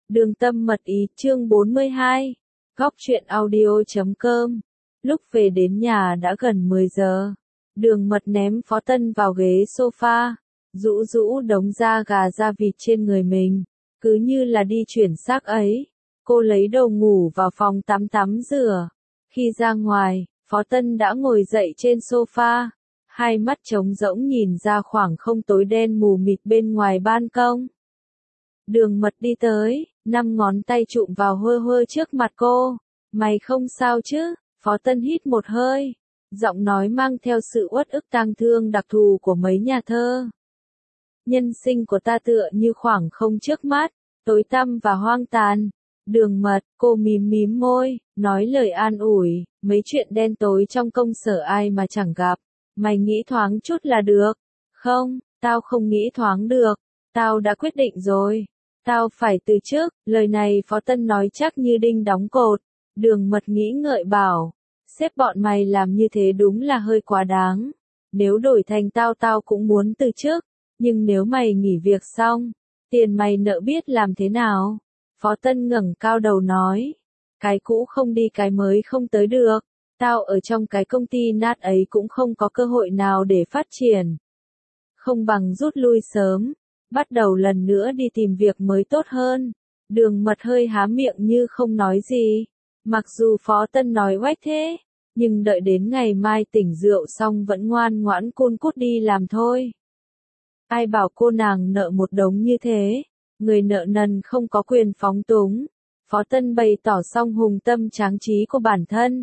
Đường tâm mật ý chương 42. Góc truyện audio.com. Lúc về đến nhà đã gần 10 giờ. Đường mật ném Phó Tân vào ghế sofa, rũ rũ đống da gà da vịt trên người mình, cứ như là đi chuyển xác ấy. Cô lấy đồ ngủ vào phòng tắm tắm rửa. Khi ra ngoài, Phó Tân đã ngồi dậy trên sofa, hai mắt trống rỗng nhìn ra khoảng không tối đen mù mịt bên ngoài ban công. Đường mật đi tới, 5 ngón tay chụm vào hơ hơ trước mặt cô. Mày không sao chứ? Phó Tân hít một hơi, giọng nói mang theo sự uất ức tang thương đặc thù của mấy nhà thơ. Nhân sinh của ta tựa như khoảng không trước mắt, tối tăm và hoang tàn. Đường mật, cô mím mím môi, nói lời an ủi, mấy chuyện đen tối trong công sở ai mà chẳng gặp. Mày nghĩ thoáng chút là được. Không, tao không nghĩ thoáng được. Tao đã quyết định rồi. Tao phải từ chức. Lời này Phó Tân nói chắc như đinh đóng cột. Đường mật nghĩ ngợi bảo, sếp bọn mày làm như thế đúng là hơi quá đáng. Nếu đổi thành tao cũng muốn từ chức. Nhưng nếu mày nghỉ việc xong, tiền mày nợ biết làm thế nào? Phó Tân ngẩng cao đầu nói, cái cũ không đi cái mới không tới được. Tao ở trong cái công ty nát ấy cũng không có cơ hội nào để phát triển. Không bằng rút lui sớm, bắt đầu lần nữa đi tìm việc mới tốt hơn. Đường mật hơi há miệng như không nói gì. Mặc dù Phó Tân nói oách thế, nhưng đợi đến ngày mai tỉnh rượu xong vẫn ngoan ngoãn cun cút đi làm thôi. Ai bảo cô nàng nợ một đống như thế, người nợ nần không có quyền phóng túng. Phó Tân bày tỏ xong hùng tâm tráng trí của bản thân.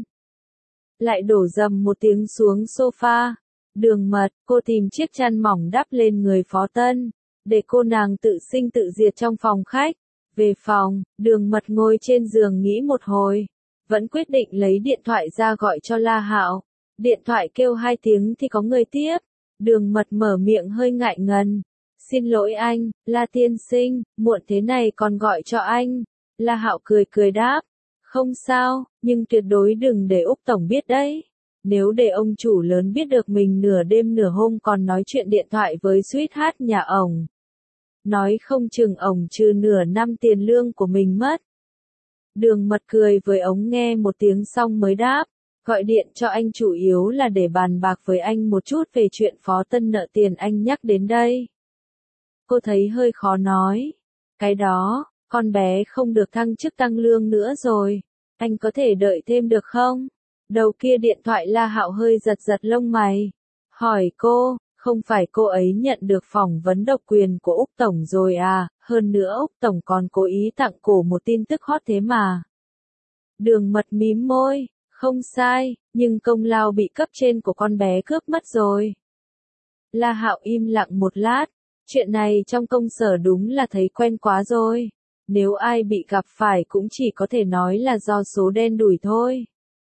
Lại đổ dầm một tiếng xuống sofa. Đường mật, cô tìm chiếc chăn mỏng đắp lên người Phó Tân, để cô nàng tự sinh tự diệt trong phòng khách. Về phòng, đường mật ngồi trên giường nghĩ một hồi, vẫn quyết định lấy điện thoại ra gọi cho La Hạo. Điện thoại kêu 2 tiếng thì có người tiếp. Đường mật mở miệng hơi ngại ngần. Xin lỗi anh, La tiên sinh, muộn thế này còn gọi cho anh. La Hạo cười cười đáp. Không sao, nhưng tuyệt đối đừng để Úc Tổng biết đấy. Nếu để ông chủ lớn biết được mình nửa đêm nửa hôm còn nói chuyện điện thoại với sweetheart nhà ổng, nói không chừng ổng trừ nửa năm tiền lương của mình mất. Đường mật cười với ống nghe một tiếng xong mới đáp. Gọi điện cho anh chủ yếu là để bàn bạc với anh một chút về chuyện Phó Tân nợ tiền anh nhắc đến đây. Cô thấy hơi khó nói. Cái đó, con bé không được thăng chức tăng lương nữa rồi. Anh có thể đợi thêm được không? Đầu kia điện thoại La Hạo hơi giật giật lông mày. Hỏi cô, không phải cô ấy nhận được phỏng vấn độc quyền của Úc Tổng rồi à? Hơn nữa Úc Tổng còn cố ý tặng cổ một tin tức hot thế mà. Đường mật mím môi. Không sai, nhưng công lao bị cấp trên của con bé cướp mất rồi. La Hạo im lặng một lát. Chuyện này trong công sở đúng là thấy quen quá rồi. Nếu ai bị gặp phải cũng chỉ có thể nói là do số đen đủi thôi.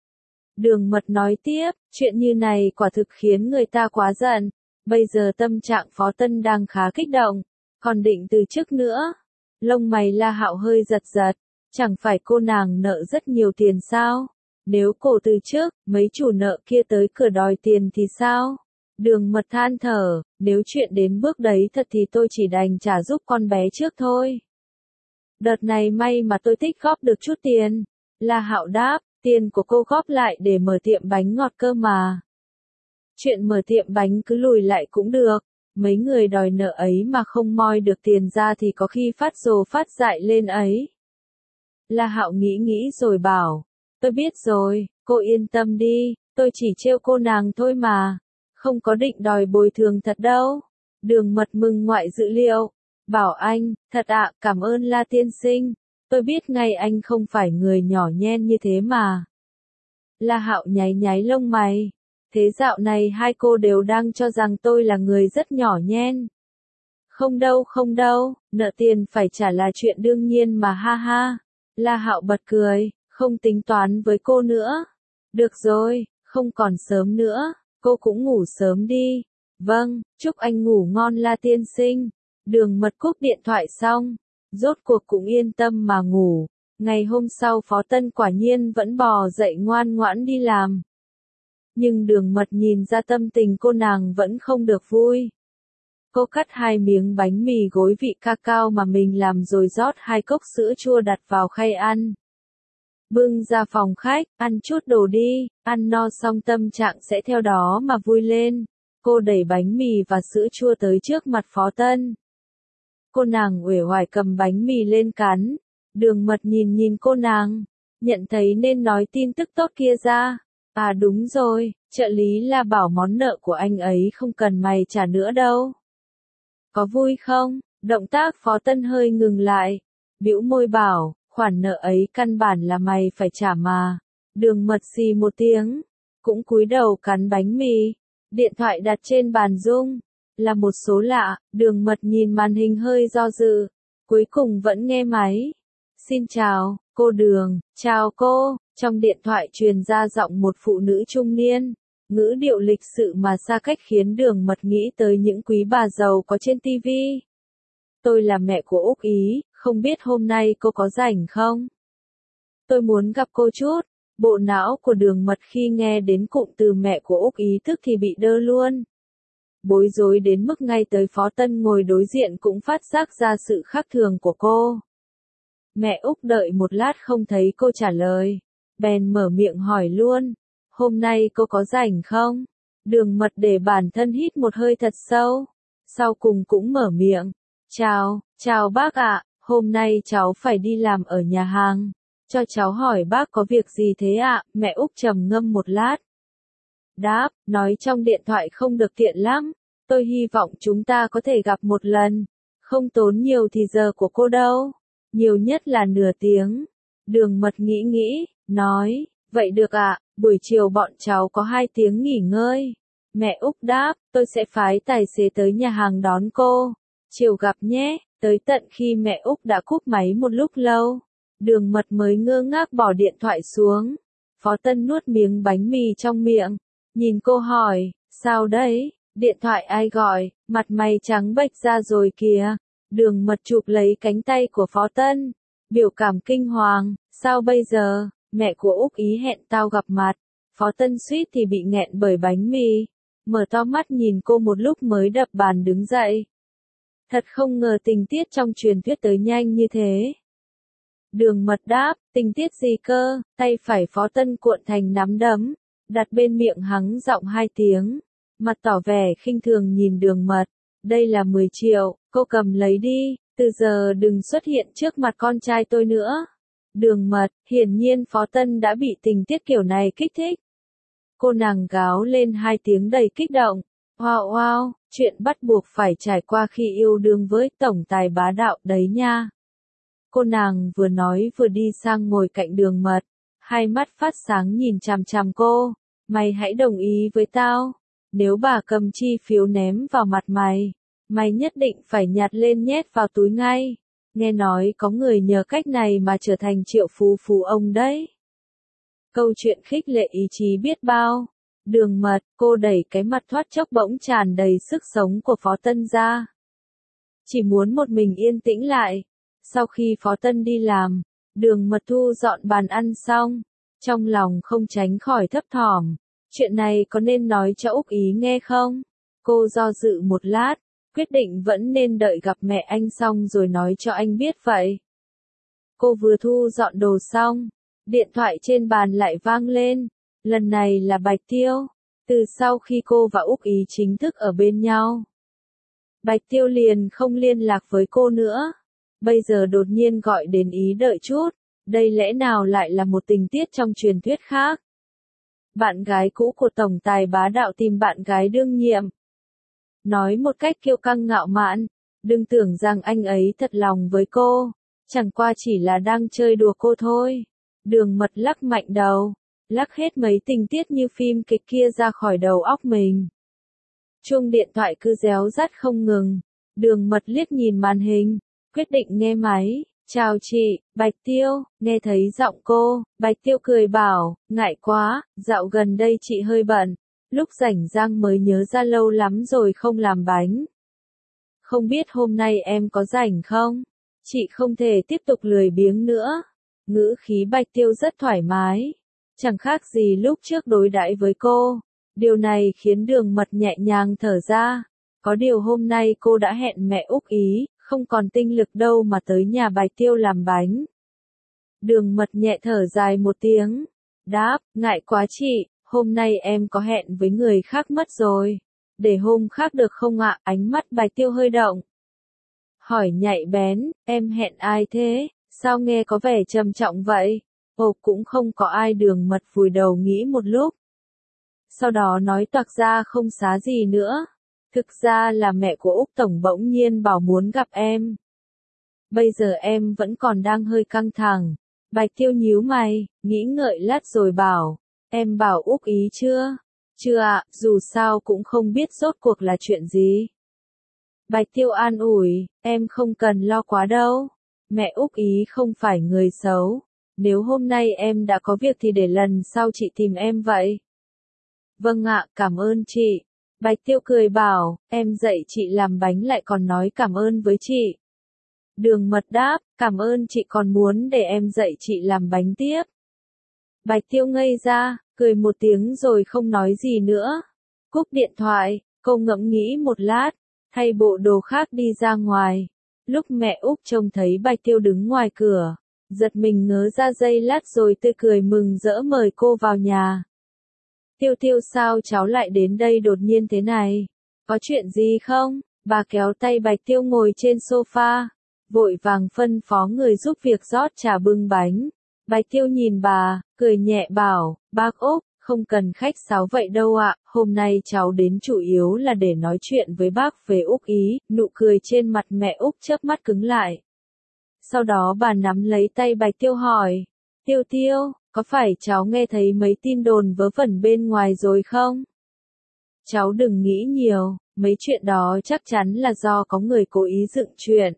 Đường mật nói tiếp, chuyện như này quả thực khiến người ta quá giận. Bây giờ tâm trạng Phó Tân đang khá kích động, còn định từ chức nữa. Lông mày La Hạo hơi giật giật, chẳng phải cô nàng nợ rất nhiều tiền sao? Nếu cô từ chức, mấy chủ nợ kia tới cửa đòi tiền thì sao? Đường mật than thở, nếu chuyện đến bước đấy thật thì tôi chỉ đành trả giúp con bé trước thôi. Đợt này may mà tôi tích góp được chút tiền. La Hạo đáp, tiền của cô góp lại để mở tiệm bánh ngọt cơ mà. Chuyện mở tiệm bánh cứ lùi lại cũng được. Mấy người đòi nợ ấy mà không moi được tiền ra thì có khi phát rồ phát dại lên ấy. La Hạo nghĩ rồi bảo. Tôi biết rồi, cô yên tâm đi, tôi chỉ trêu cô nàng thôi mà. Không có định đòi bồi thường thật đâu. Đường mật mừng ngoại dữ liệu. Bảo anh, thật ạ, cảm ơn La tiên sinh. Tôi biết ngay anh không phải người nhỏ nhen như thế mà. La Hạo nháy lông mày. Thế dạo này hai cô đều đang cho rằng tôi là người rất nhỏ nhen. Không đâu, nợ tiền phải trả là chuyện đương nhiên mà ha ha. La Hạo bật cười. Không tính toán với cô nữa. Được rồi, không còn sớm nữa, cô cũng ngủ sớm đi. Vâng, chúc anh ngủ ngon La tiên sinh. Đường mật cúp điện thoại xong, rốt cuộc cũng yên tâm mà ngủ. Ngày hôm sau Phó Tân quả nhiên vẫn bò dậy ngoan ngoãn đi làm. Nhưng đường mật nhìn ra tâm tình cô nàng vẫn không được vui. Cô cắt 2 miếng bánh mì gối vị cacao mà mình làm rồi rót 2 cốc sữa chua đặt vào khay ăn. Bưng ra phòng khách, ăn chút đồ đi, ăn no xong tâm trạng sẽ theo đó mà vui lên. Cô đẩy bánh mì và sữa chua tới trước mặt Phó Tân. Cô nàng uể oải cầm bánh mì lên cắn. Đường Mật nhìn nhìn cô nàng, nhận thấy nên nói tin tức tốt kia ra. À đúng rồi, trợ lý là bảo món nợ của anh ấy không cần mày trả nữa đâu. Có vui không? Động tác Phó Tân hơi ngừng lại, bĩu môi bảo, khoản nợ ấy căn bản là mày phải trả mà. Đường Mật xì một tiếng, cũng cúi đầu cắn bánh mì. Điện thoại đặt trên bàn rung, là một số lạ. Đường Mật nhìn màn hình hơi do dự, cuối cùng vẫn nghe máy. Xin chào, cô Đường. Chào cô. Trong điện thoại truyền ra giọng một phụ nữ trung niên, ngữ điệu lịch sự mà xa cách khiến Đường Mật nghĩ tới những quý bà giàu có trên TV. Tôi là mẹ của Úc Ý, không biết hôm nay cô có rảnh không? Tôi muốn gặp cô chút. Bộ não của Đường Mật khi nghe đến cụm từ mẹ của Úc Ý tức thì bị đơ luôn. Bối rối đến mức ngay tới Phó Tân ngồi đối diện cũng phát giác ra sự khác thường của cô. Mẹ Úc đợi một lát không thấy cô trả lời, bèn mở miệng hỏi luôn, hôm nay cô có rảnh không? Đường Mật để bản thân hít một hơi thật sâu, sau cùng cũng mở miệng, chào bác ạ, hôm nay cháu phải đi làm ở nhà hàng, cho cháu hỏi bác có việc gì thế ạ? Mẹ Úc trầm ngâm một lát. Đáp, nói trong điện thoại không được tiện lắm, tôi hy vọng chúng ta có thể gặp một lần, không tốn nhiều thì giờ của cô đâu, nhiều nhất là nửa tiếng. Đường Mật nghĩ, nói, vậy được ạ, buổi chiều bọn cháu có 2 tiếng nghỉ ngơi. Mẹ Úc đáp, tôi sẽ phái tài xế tới nhà hàng đón cô, chiều gặp nhé. Tới tận khi mẹ Úc đã cúp máy một lúc lâu, Đường Mật mới ngơ ngác bỏ điện thoại xuống. Phó Tân nuốt miếng bánh mì trong miệng, nhìn cô hỏi, sao đấy, điện thoại ai gọi, mặt mày trắng bệch ra rồi kìa. Đường Mật chụp lấy cánh tay của Phó Tân, biểu cảm kinh hoàng, sao bây giờ, mẹ của Úc Ý hẹn tao gặp mặt. Phó Tân suýt thì bị nghẹn bởi bánh mì, mở to mắt nhìn cô một lúc mới đập bàn đứng dậy. Thật không ngờ tình tiết trong truyền thuyết tới nhanh như thế. Đường Mật đáp, tình tiết gì cơ? Tay phải Phó Tân cuộn thành nắm đấm, đặt bên miệng hắng giọng 2 tiếng, mặt tỏ vẻ khinh thường nhìn Đường Mật. Đây là 10 triệu, cô cầm lấy đi, từ giờ đừng xuất hiện trước mặt con trai tôi nữa. Đường Mật, hiển nhiên Phó Tân đã bị tình tiết kiểu này kích thích. Cô nàng gáo lên 2 tiếng đầy kích động. Wow, chuyện bắt buộc phải trải qua khi yêu đương với tổng tài bá đạo đấy nha. Cô nàng vừa nói vừa đi sang ngồi cạnh Đường Mật, hai mắt phát sáng nhìn chằm chằm cô. Mày hãy đồng ý với tao, nếu bà cầm chi phiếu ném vào mặt mày, mày nhất định phải nhặt lên nhét vào túi ngay. Nghe nói có người nhờ cách này mà trở thành triệu phú ông đấy. Câu chuyện khích lệ ý chí biết bao. Đường Mật, cô đẩy cái mặt thoát chốc bỗng tràn đầy sức sống của Phó Tân ra. Chỉ muốn một mình yên tĩnh lại. Sau khi Phó Tân đi làm, Đường Mật thu dọn bàn ăn xong, trong lòng không tránh khỏi thấp thỏm. Chuyện này có nên nói cho Úc Ý nghe không? Cô do dự một lát, quyết định vẫn nên đợi gặp mẹ anh xong rồi nói cho anh biết vậy. Cô vừa thu dọn đồ xong, điện thoại trên bàn lại vang lên. Lần này là Bạch Tiêu. Từ sau khi cô và Úc Ý chính thức ở bên nhau, Bạch Tiêu liền không liên lạc với cô nữa. Bây giờ đột nhiên gọi đến ý đợi chút. Đây lẽ nào lại là một tình tiết trong truyền thuyết khác? Bạn gái cũ của tổng tài bá đạo tìm bạn gái đương nhiệm. Nói một cách kiêu căng ngạo mạn, đừng tưởng rằng anh ấy thật lòng với cô, chẳng qua chỉ là đang chơi đùa cô thôi. Đường Mật lắc mạnh đầu, lắc hết mấy tình tiết như phim kịch kia ra khỏi đầu óc mình. Chuông điện thoại cứ réo rắt không ngừng. Đường Mật liếc nhìn màn hình, quyết định nghe máy. Chào chị, Bạch Tiêu. Nghe thấy giọng cô, Bạch Tiêu cười bảo, ngại quá, dạo gần đây chị hơi bận. Lúc rảnh rang mới nhớ ra lâu lắm rồi không làm bánh. Không biết hôm nay em có rảnh không? Chị không thể tiếp tục lười biếng nữa. Ngữ khí Bạch Tiêu rất thoải mái, chẳng khác gì lúc trước đối đãi với cô. Điều này khiến Đường Mật nhẹ nhàng thở ra. Có điều hôm nay cô đã hẹn mẹ Úc ý, không còn tinh lực đâu mà tới nhà Bạch Tiêu làm bánh. Đường Mật nhẹ thở dài một tiếng. Đáp, ngại quá chị, hôm nay em có hẹn với người khác mất rồi. Để hôm khác được không ạ? Ánh mắt Bạch Tiêu hơi động. Hỏi nhạy bén, em hẹn ai thế? Sao nghe có vẻ trầm trọng vậy? Ồ, cũng không có ai. Đường Mật vùi đầu nghĩ một lúc. Sau đó nói toạc ra không xá gì nữa. Thực ra là mẹ của Úc Tổng bỗng nhiên bảo muốn gặp em. Bây giờ em vẫn còn đang hơi căng thẳng. Bạch Tiêu nhíu mày, nghĩ ngợi lát rồi bảo, em bảo Úc ý chưa? Chưa ạ, dù sao cũng không biết rốt cuộc là chuyện gì. Bạch Tiêu an ủi, em không cần lo quá đâu. Mẹ Úc ý không phải người xấu. Nếu hôm nay em đã có việc thì để lần sau chị tìm em vậy. Vâng ạ, cảm ơn chị. Bạch Tiêu cười bảo, em dạy chị làm bánh lại còn nói cảm ơn với chị. Đường Mật đáp, cảm ơn chị còn muốn để em dạy chị làm bánh tiếp. Bạch Tiêu ngây ra, cười một tiếng rồi không nói gì nữa. Cúp điện thoại, cô ngẫm nghĩ một lát, thay bộ đồ khác đi ra ngoài. Lúc mẹ Úc trông thấy Bạch Tiêu đứng ngoài cửa, giật mình ngớ ra giây lát rồi tươi cười mừng rỡ mời cô vào nhà. Tiêu Tiêu sao cháu lại đến đây đột nhiên thế này? Có chuyện gì không? Bà kéo tay Bạch Tiêu ngồi trên sofa, vội vàng phân phó người giúp việc rót trà bưng bánh. Bạch Tiêu nhìn bà, cười nhẹ bảo, bác Úc, không cần khách sáo vậy đâu ạ, hôm nay cháu đến chủ yếu là để nói chuyện với bác về Úc ý. Nụ cười trên mặt mẹ Úc chớp mắt cứng lại. Sau đó bà nắm lấy tay Bạch Tiêu hỏi, Tiêu Tiêu, có phải cháu nghe thấy mấy tin đồn vớ vẩn bên ngoài rồi không? Cháu đừng nghĩ nhiều, mấy chuyện đó chắc chắn là do có người cố ý dựng chuyện.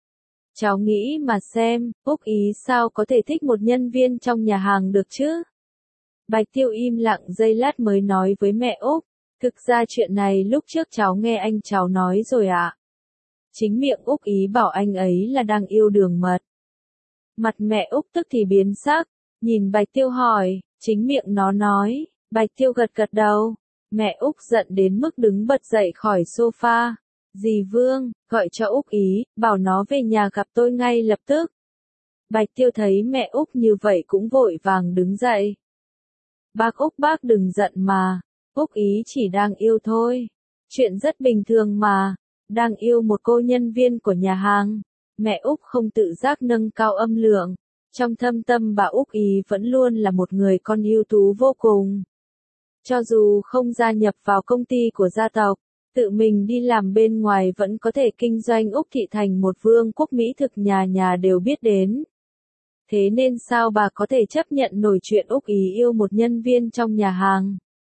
Cháu nghĩ mà xem, Úc ý sao có thể thích một nhân viên trong nhà hàng được chứ? Bạch Tiêu im lặng giây lát mới nói với mẹ Úc, thực ra chuyện này lúc trước cháu nghe anh cháu nói rồi ạ. Chính miệng Úc ý bảo anh ấy là đang yêu Đường Mật. Mặt mẹ Úc tức thì biến sắc, nhìn Bạch Tiêu hỏi, chính miệng nó nói. Bạch Tiêu gật gật đầu. Mẹ Úc giận đến mức đứng bật dậy khỏi sofa. Dì Vương, gọi cho Úc ý, bảo nó về nhà gặp tôi ngay lập tức. Bạch Tiêu thấy mẹ Úc như vậy cũng vội vàng đứng dậy. Bác Úc bác đừng giận mà, Úc ý chỉ đang yêu thôi. Chuyện rất bình thường mà, đang yêu một cô nhân viên của nhà hàng. Mẹ Úc không tự giác nâng cao âm lượng. Trong thâm tâm bà Úc ý vẫn luôn là một người con ưu tú vô cùng. Cho dù không gia nhập vào công ty của gia tộc, tự mình đi làm bên ngoài vẫn có thể kinh doanh Úc thị thành một vương quốc mỹ thực nhà nhà đều biết đến. Thế nên sao bà có thể chấp nhận nổi chuyện Úc ý yêu một nhân viên trong nhà hàng?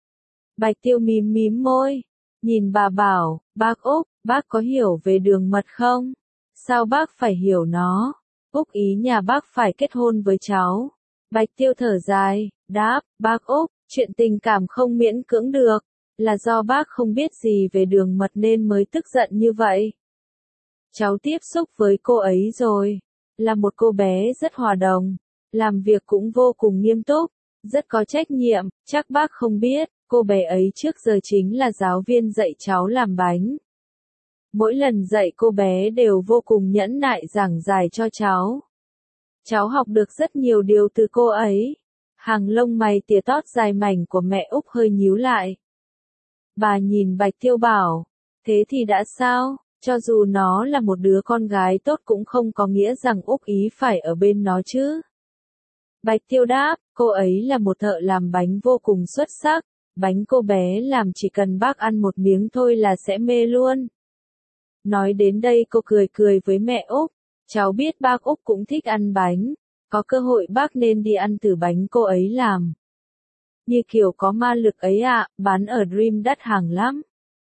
Bạch Tiêu mím mím môi, nhìn bà bảo, bác Úc, bác có hiểu về Đường Mật không? Sao bác phải hiểu nó? Úc ý nhà bác phải kết hôn với cháu. Bạch Tiêu thở dài, đáp, bác Úc, chuyện tình cảm không miễn cưỡng được, là do bác không biết gì về Đường Mật nên mới tức giận như vậy. Cháu tiếp xúc với cô ấy rồi, là một cô bé rất hòa đồng, làm việc cũng vô cùng nghiêm túc, rất có trách nhiệm, chắc bác không biết, cô bé ấy trước giờ chính là giáo viên dạy cháu làm bánh. Mỗi lần dạy cô bé đều vô cùng nhẫn nại giảng giải cho cháu. Cháu học được rất nhiều điều từ cô ấy. Hàng lông mày tía tót dài mảnh của mẹ Úc hơi nhíu lại. Bà nhìn Bạch Tiêu bảo, thế thì đã sao, cho dù nó là một đứa con gái tốt cũng không có nghĩa rằng Úc ý phải ở bên nó chứ. Bạch Tiêu đáp, cô ấy là một thợ làm bánh vô cùng xuất sắc, bánh cô bé làm chỉ cần bác ăn một miếng thôi là sẽ mê luôn. Nói đến đây cô cười cười với mẹ Úc, cháu biết bác Úc cũng thích ăn bánh, có cơ hội bác nên đi ăn thử bánh cô ấy làm. Như kiểu có ma lực ấy ạ, bán ở Dream đắt hàng lắm.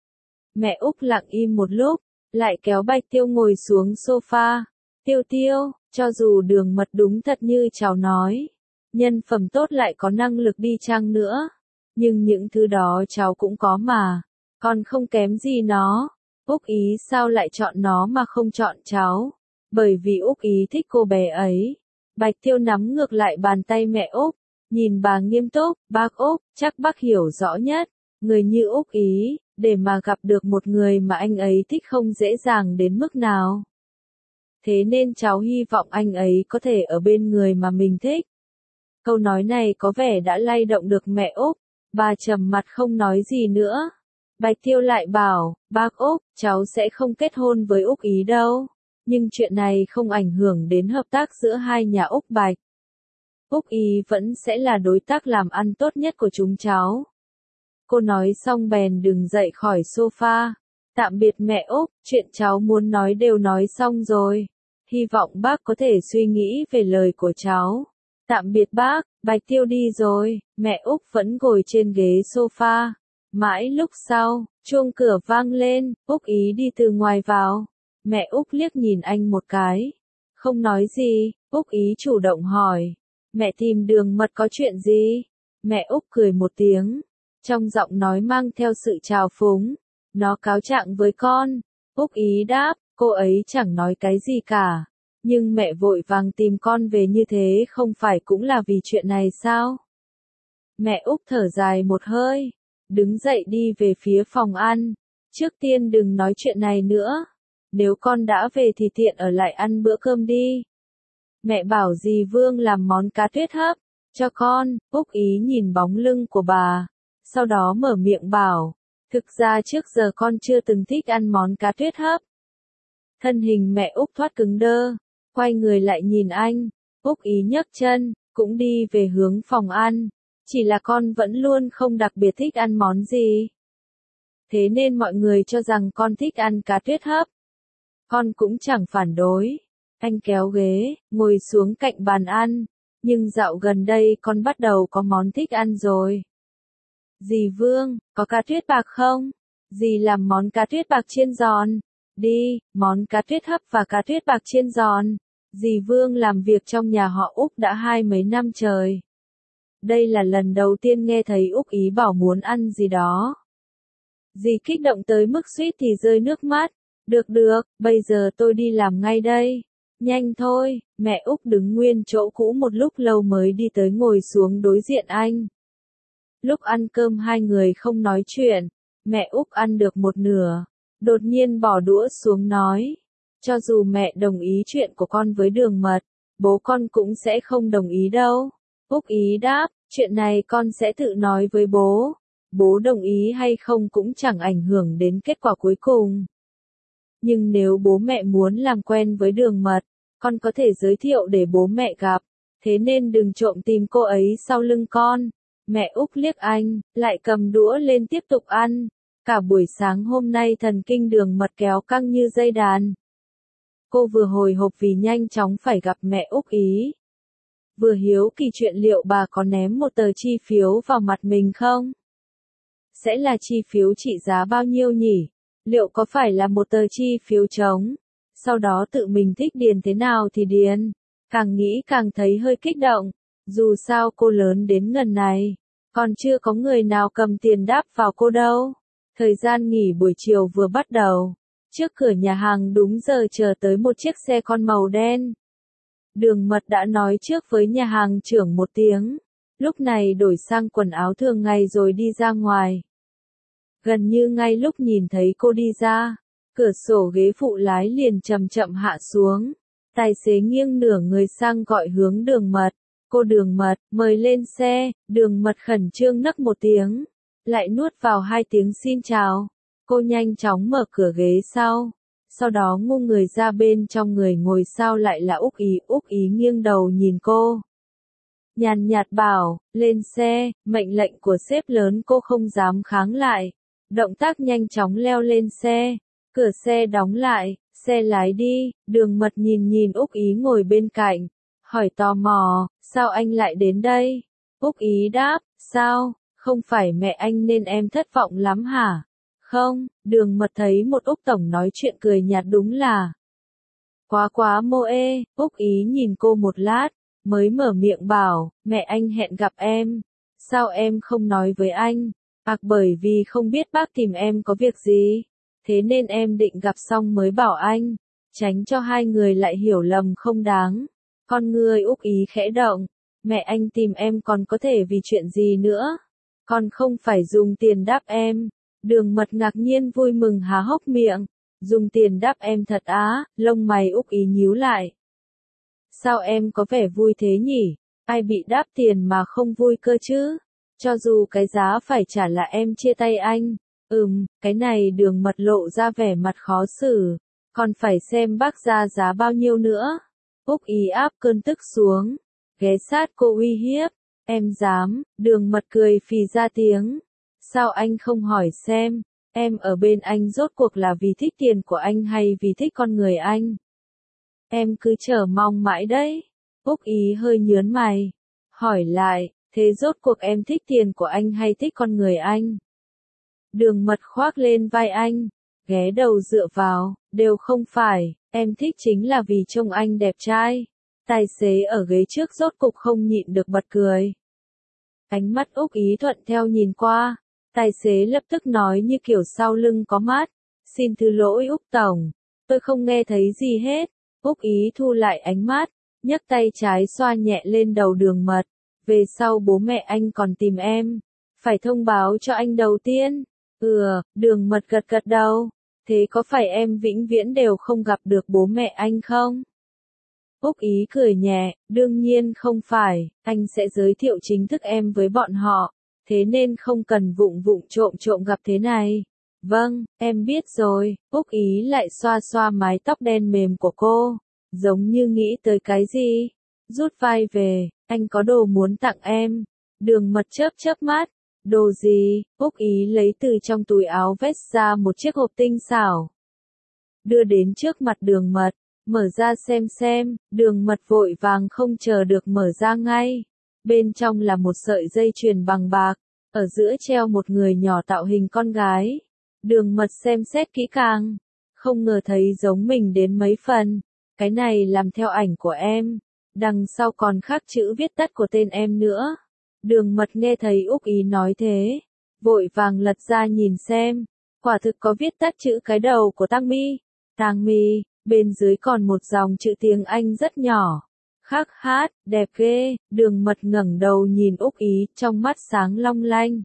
Mẹ Úc lặng im một lúc, lại kéo Bạch Tiêu ngồi xuống sofa. Tiêu Tiêu, cho dù Đường Mật đúng thật như cháu nói, nhân phẩm tốt lại có năng lực đi chăng nữa, nhưng những thứ đó cháu cũng có mà, còn không kém gì nó. Úc ý sao lại chọn nó mà không chọn cháu? Bởi vì Úc ý thích cô bé ấy. Bạch Tiêu nắm ngược lại bàn tay mẹ Úc, nhìn bà nghiêm túc, bác Úc, chắc bác hiểu rõ nhất. Người như Úc Ý, để mà gặp được một người mà anh ấy thích không dễ dàng đến mức nào. Thế nên cháu hy vọng anh ấy có thể ở bên người mà mình thích. Câu nói này có vẻ đã lay động được mẹ Úc, bà trầm mặt không nói gì nữa. Bạch Tiêu lại bảo, bác Úc, cháu sẽ không kết hôn với Úc Ý đâu. Nhưng chuyện này không ảnh hưởng đến hợp tác giữa hai nhà Úc Bạch. Úc Ý vẫn sẽ là đối tác làm ăn tốt nhất của chúng cháu. Cô nói xong bèn đứng dậy khỏi sofa. Tạm biệt mẹ Úc, chuyện cháu muốn nói đều nói xong rồi. Hy vọng bác có thể suy nghĩ về lời của cháu. Tạm biệt bác, Bạch Tiêu đi rồi, mẹ Úc vẫn ngồi trên ghế sofa. Mãi lúc sau, chuông cửa vang lên, Úc Ý đi từ ngoài vào. Mẹ Úc liếc nhìn anh một cái. Không nói gì, Úc Ý chủ động hỏi. Mẹ tìm Đường Mật có chuyện gì? Mẹ Úc cười một tiếng. Trong giọng nói mang theo sự trào phúng. Nó cáo trạng với con. Úc Ý đáp, cô ấy chẳng nói cái gì cả. Nhưng mẹ vội vàng tìm con về như thế không phải cũng là vì chuyện này sao? Mẹ Úc thở dài một hơi. Đứng dậy đi về phía phòng ăn. Trước tiên đừng nói chuyện này nữa. Nếu con đã về thì tiện ở lại ăn bữa cơm đi. Mẹ bảo dì Vương làm món cá tuyết hấp cho con. Úc Ý nhìn bóng lưng của bà. Sau đó mở miệng bảo. Thực ra trước giờ con chưa từng thích ăn món cá tuyết hấp. Thân hình mẹ Úc thoát cứng đơ. Quay người lại nhìn anh. Úc Ý nhấc chân, cũng đi về hướng phòng ăn. Chỉ là con vẫn luôn không đặc biệt thích ăn món gì. Thế nên mọi người cho rằng con thích ăn cá tuyết hấp. Con cũng chẳng phản đối. Anh kéo ghế, ngồi xuống cạnh bàn ăn. Nhưng dạo gần đây con bắt đầu có món thích ăn rồi. Dì Vương, có cá tuyết bạc không? Dì làm món cá tuyết bạc chiên giòn. Đi, món cá tuyết hấp và cá tuyết bạc chiên giòn. Dì Vương làm việc trong nhà họ Úc đã 20 năm trời. Đây là lần đầu tiên nghe thấy Úc Ý bảo muốn ăn gì đó. Dì kích động tới mức suýt thì rơi nước mắt. Được được, bây giờ tôi đi làm ngay đây. Nhanh thôi, mẹ Úc đứng nguyên chỗ cũ một lúc lâu mới đi tới ngồi xuống đối diện anh. Lúc ăn cơm hai người không nói chuyện, mẹ Úc ăn được một nửa. Đột nhiên bỏ đũa xuống nói. Cho dù mẹ đồng ý chuyện của con với Đường Mật, bố con cũng sẽ không đồng ý đâu. Úc Ý đáp, chuyện này con sẽ tự nói với bố. Bố đồng ý hay không cũng chẳng ảnh hưởng đến kết quả cuối cùng. Nhưng nếu bố mẹ muốn làm quen với Đường Mật, con có thể giới thiệu để bố mẹ gặp. Thế nên đừng trộm tìm cô ấy sau lưng con. Mẹ Úc liếc anh, lại cầm đũa lên tiếp tục ăn. Cả buổi sáng hôm nay thần kinh Đường Mật kéo căng như dây đàn. Cô vừa hồi hộp vì nhanh chóng phải gặp mẹ Úc Ý. Vừa hiếu kỳ chuyện liệu bà có ném một tờ chi phiếu vào mặt mình không? Sẽ là chi phiếu trị giá bao nhiêu nhỉ? Liệu có phải là một tờ chi phiếu trống? Sau đó tự mình thích điền thế nào thì điền. Càng nghĩ càng thấy hơi kích động. Dù sao cô lớn đến ngần này. Còn chưa có người nào cầm tiền đáp vào cô đâu. Thời gian nghỉ buổi chiều vừa bắt đầu. Trước cửa nhà hàng đúng giờ chờ tới một chiếc xe con màu đen. Đường Mật đã nói trước với nhà hàng trưởng một tiếng. Lúc này đổi sang quần áo thường ngày rồi đi ra ngoài. Gần như ngay lúc nhìn thấy cô đi ra, cửa sổ ghế phụ lái liền chậm chậm hạ xuống. Tài xế nghiêng nửa người sang gọi hướng Đường Mật. Cô Đường Mật, mời lên xe. Đường Mật khẩn trương nấc một tiếng. Lại nuốt vào hai tiếng xin chào. Cô nhanh chóng mở cửa ghế sau đó ngung người ra bên trong, người ngồi sau lại là Úc Ý. Úc Ý nghiêng đầu nhìn cô. Nhàn nhạt bảo, lên xe, mệnh lệnh của sếp lớn cô không dám kháng lại. Động tác nhanh chóng leo lên xe. Cửa xe đóng lại, xe lái đi. Đường Mật nhìn nhìn Úc Ý ngồi bên cạnh. Hỏi tò mò, sao anh lại đến đây? Úc Ý đáp, sao, không phải mẹ anh nên em thất vọng lắm hả? Không, Đường Mật thấy một Úc Tổng nói chuyện cười nhạt đúng là quá mô ê. Úc Ý nhìn cô một lát, mới mở miệng bảo, mẹ anh hẹn gặp em. Sao em không nói với anh? Bởi vì không biết bác tìm em có việc gì. Thế nên em định gặp xong mới bảo anh. Tránh cho hai người lại hiểu lầm không đáng. Con người Úc Ý khẽ động. Mẹ anh tìm em còn có thể vì chuyện gì nữa? Còn không phải dùng tiền đáp em. Đường Mật ngạc nhiên vui mừng há hốc miệng. Dùng tiền đáp em thật á, lông mày Úc Ý nhíu lại. Sao em có vẻ vui thế nhỉ? Ai bị đáp tiền mà không vui cơ chứ? Cho dù cái giá phải trả là em chia tay anh. Cái này Đường Mật lộ ra vẻ mặt khó xử. Còn phải xem bác ra giá bao nhiêu nữa. Úc Ý áp cơn tức xuống. Ghé sát cô uy hiếp. Em dám, Đường Mật cười phì ra tiếng. Sao anh không hỏi xem, em ở bên anh rốt cuộc là vì thích tiền của anh hay vì thích con người anh? Em cứ chờ mong mãi đấy. Úc Ý hơi nhớn mày. Hỏi lại, thế rốt cuộc em thích tiền của anh hay thích con người anh? Đường Mật khoác lên vai anh, ghé đầu dựa vào, đều không phải, em thích chính là vì trông anh đẹp trai. Tài xế ở ghế trước rốt cục không nhịn được bật cười. Ánh mắt Úc Ý thuận theo nhìn qua, tài xế lập tức nói như kiểu sau lưng có mát. Xin thứ lỗi Úc Tổng, tôi không nghe thấy gì hết. Úc Ý thu lại ánh mắt, nhấc tay trái xoa nhẹ lên đầu Đường Mật. Về sau bố mẹ anh còn tìm em, phải thông báo cho anh đầu tiên. Đường Mật gật gật đầu. Thế có phải em vĩnh viễn đều không gặp được bố mẹ anh không? Úc Ý cười nhẹ, đương nhiên không phải, anh sẽ giới thiệu chính thức em với bọn họ, thế nên không cần vụng vụng trộm trộm gặp thế này. Vâng, em biết rồi. Úc Ý lại xoa xoa mái tóc đen mềm của cô, giống như nghĩ tới cái gì. Rút vai về, anh có đồ muốn tặng em. Đường Mật chớp chớp mắt. Đồ gì? Úc Ý lấy từ trong túi áo vest ra một chiếc hộp tinh xảo. Đưa đến trước mặt Đường Mật, mở ra xem, Đường Mật vội vàng không chờ được mở ra ngay. Bên trong là một sợi dây chuyền bằng bạc, ở giữa treo một người nhỏ tạo hình con gái. Đường Mật xem xét kỹ càng, không ngờ thấy giống mình đến mấy phần. Cái này làm theo ảnh của em, đằng sau còn khắc chữ viết tắt của tên em nữa. Đường Mật nghe thấy Úc Ý nói thế, vội vàng lật ra nhìn xem, quả thực có viết tắt chữ cái đầu của Tang Mi. Tang Mi, bên dưới còn một dòng chữ tiếng Anh rất nhỏ. Khắc hát, đẹp ghê. Đường Mật ngẩng đầu nhìn Úc Ý, trong mắt sáng long lanh.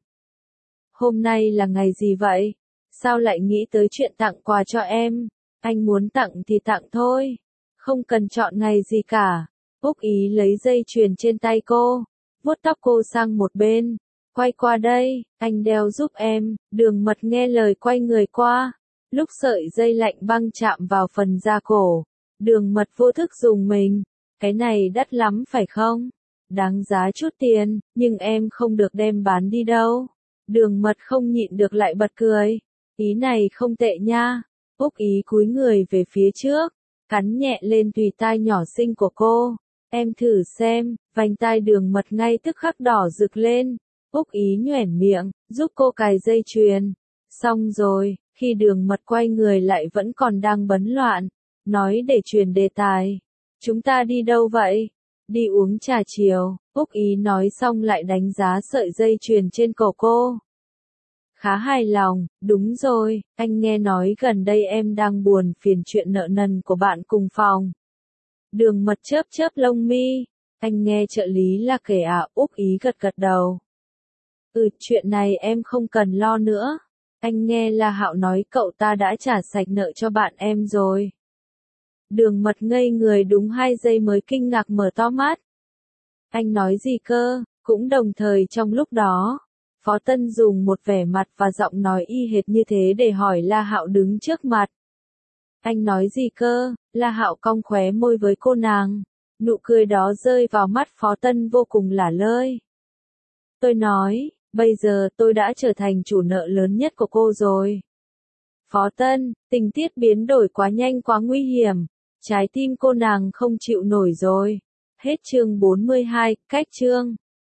Hôm nay là ngày gì vậy? Sao lại nghĩ tới chuyện tặng quà cho em? Anh muốn tặng thì tặng thôi, không cần chọn ngày gì cả. Úc Ý lấy dây chuyền trên tay cô, vuốt tóc cô sang một bên. Quay qua đây, anh đeo giúp em. Đường Mật nghe lời quay người qua. Lúc sợi dây lạnh băng chạm vào phần da cổ, Đường Mật vô thức dùng mình. Cái này đắt lắm phải không? Đáng giá chút tiền, nhưng em không được đem bán đi đâu. Đường Mật không nhịn được lại bật cười. Ý này không tệ nha. Úc Ý cúi người về phía trước, cắn nhẹ lên tùy tai nhỏ xinh của cô. Em thử xem. Vành tai Đường Mật ngay tức khắc đỏ rực lên. Úc Ý nhoẻn miệng, giúp cô cài dây chuyền. Xong rồi, khi Đường Mật quay người lại vẫn còn đang bấn loạn, nói để chuyển đề tài. Chúng ta đi đâu vậy? Đi uống trà chiều. Úc Ý nói xong lại đánh giá sợi dây chuyền trên cổ cô. Khá hài lòng. Đúng rồi, anh nghe nói gần đây em đang buồn phiền chuyện nợ nần của bạn cùng phòng. Đường Mật chớp chớp lông mi. Anh nghe trợ lý là kể à? Úc Ý gật gật đầu. Chuyện này em không cần lo nữa. Anh nghe La Hạo nói cậu ta đã trả sạch nợ cho bạn em rồi. Đường Mật ngây người đúng 2 giây mới kinh ngạc mở to mắt. Anh nói gì cơ? Cũng đồng thời trong lúc đó, Phó Tân dùng một vẻ mặt và giọng nói y hệt như thế để hỏi La Hạo đứng trước mặt. Anh nói gì cơ? La Hạo cong khóe môi với cô nàng. Nụ cười đó rơi vào mắt Phó Tân vô cùng lả lơi. Tôi nói, bây giờ tôi đã trở thành chủ nợ lớn nhất của cô rồi. Phó Tân, tình tiết biến đổi quá nhanh quá nguy hiểm. Trái tim cô nàng không chịu nổi rồi. Hết chương 42, cách chương.